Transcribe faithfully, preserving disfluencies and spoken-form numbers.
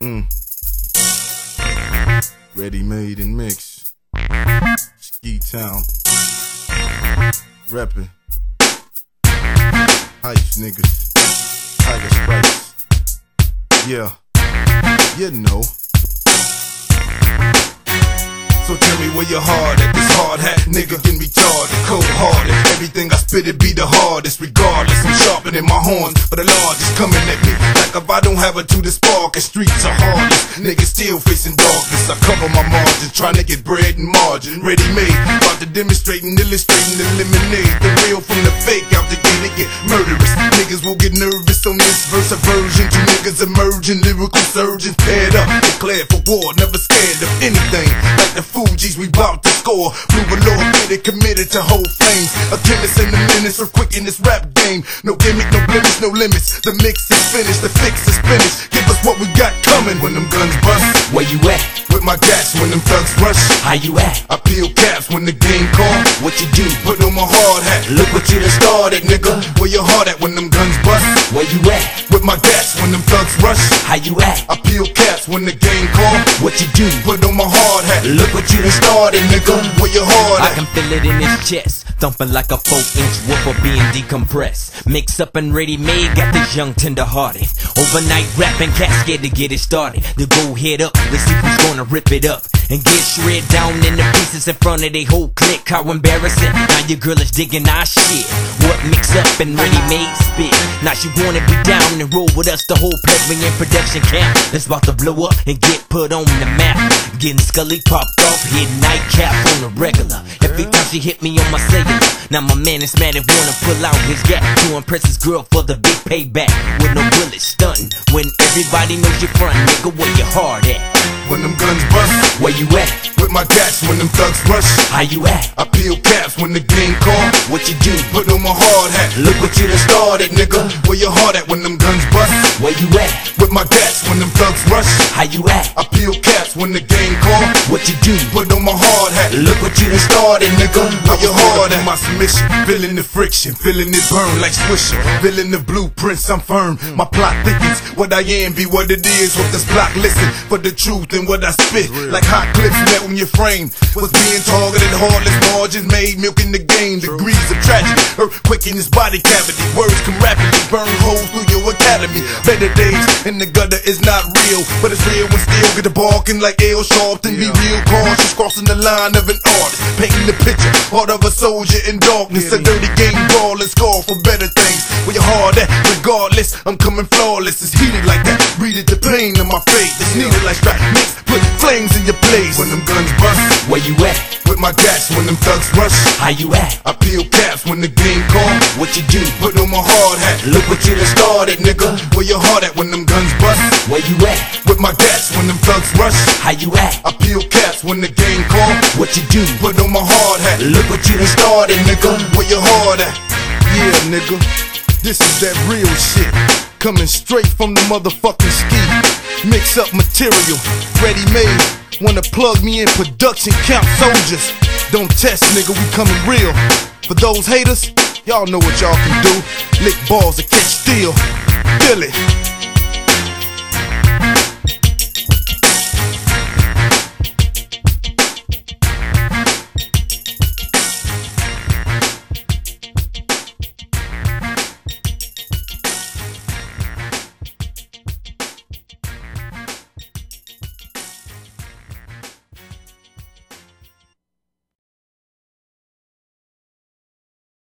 Mm. Ready made and mixed. Ski Town. Reppin'. Heist niggas. Tiger Sprites. Yeah. You know. So tell me where your heart at. This hard hat nigga getting retarded, cold hearted. Everything I spit it be the hardest. Regardless, I'm sharpening my horns, but the largest coming at me like if I don't have it to the spark. And streets are hardest. Niggas still facing darkness. I cover my margins, trying to get bread and margin. Ready made, about to demonstrate and illustrate and eliminate the real from the fake. Out the gate they get murderous. Niggas will get nervous on this verse aversion. Two niggas emerging, lyrical surgeons paired up, declared for war, never scared of anything. Like the Fugees, we bout to score. Blue below committed, committed to hold flames. A chemist in the minutes, so quick in this rap game. No gimmick, no blemish, no limits. The mix is finished, the fix is finished. Give us what we got coming when them guns bust. Where you at? With my gas when them thugs rush. How you at? I peel caps when the game call. What you do? Put on my hard hat. Look what you done started, nigga. Where your heart at when them guns bust? Where you at? With my gas when them thugs rush. How you at? I peel caps when the game call. What you do? Put on my hard hat. Look what you done started, nigga. Where your heart at? I can feel it in his chest, thumping like a four inch woofer being decompressed. Mix up and ready made, got this young tender hearted. Overnight rapping, cascade to get it started. The go head up, let's see who's gonna rip it up and get shred down in the pieces in front of they whole clique. How embarrassing, now your girl is digging our shit. What mix up and ready made spit. Now she wanna be down and roll with us, the whole plebeian production camp. It's about to blow up and get put on the map. Getting Scully popped off, hit nightcap on the regular. Every time she hit me on my cellular. Now my man is mad and wanna pull out his gap to impress his girl for the big payback. With no bullets stunting, when everybody knows you're front, nigga, where your heart at? When them guns bust. Where you at? With my gas when them thugs rush. How you at? I peel caps when the game call. What you do? Put on my hard hat. Look what you done started, nigga. Where your heart at when them guns bust? Where you at? With my gas when them thugs rush. How you at? I peel caps when the game call. What you do? Put on my hard hat. Look what you done started, nigga. Where your heart at? My submission, feeling the friction, feeling it burn like swisher. Feeling the blueprints, I'm firm. My plot thickens. What I am be what it is. What this block listen for the truth and what I spit. Like hot clips melt in your frame. Was being targeted, heartless margins made, milking the game. Degrees of tragedy, earthquake in his body cavity. Words can rapidly burn holes through your academy. Better days in the gutter is not real, but it's real when still get the barking like L Sharpton. Be real cautious, crossing the line of an artist, painting the picture, heart of a soldier in darkness. A dirty game ball and score for better things. Where your heart at? Regardless, I'm coming flawless. It's heated like that, breathe the pain in my face. It's needed like strike mix, put flames in your place. When them guns bust. Where you at? With my gas when them thugs rush. How you at? I peel caps when the game call. What you do? Put on my hard hat. Look what you done started, nigga. Where your heart at when them guns bust? Where you at? With my gas when them thugs rush. How you at? I peel caps when the game call. What you do? Put on my hard hat. Look what you done started, nigga. Where your heart at? Yeah, nigga. This is that real shit. Coming straight from the motherfucking ski. Mix up material, ready made. Wanna plug me in production, count soldiers. Don't test, nigga, we coming real. For those haters, y'all know what y'all can do. Lick balls or catch steel. Feel it.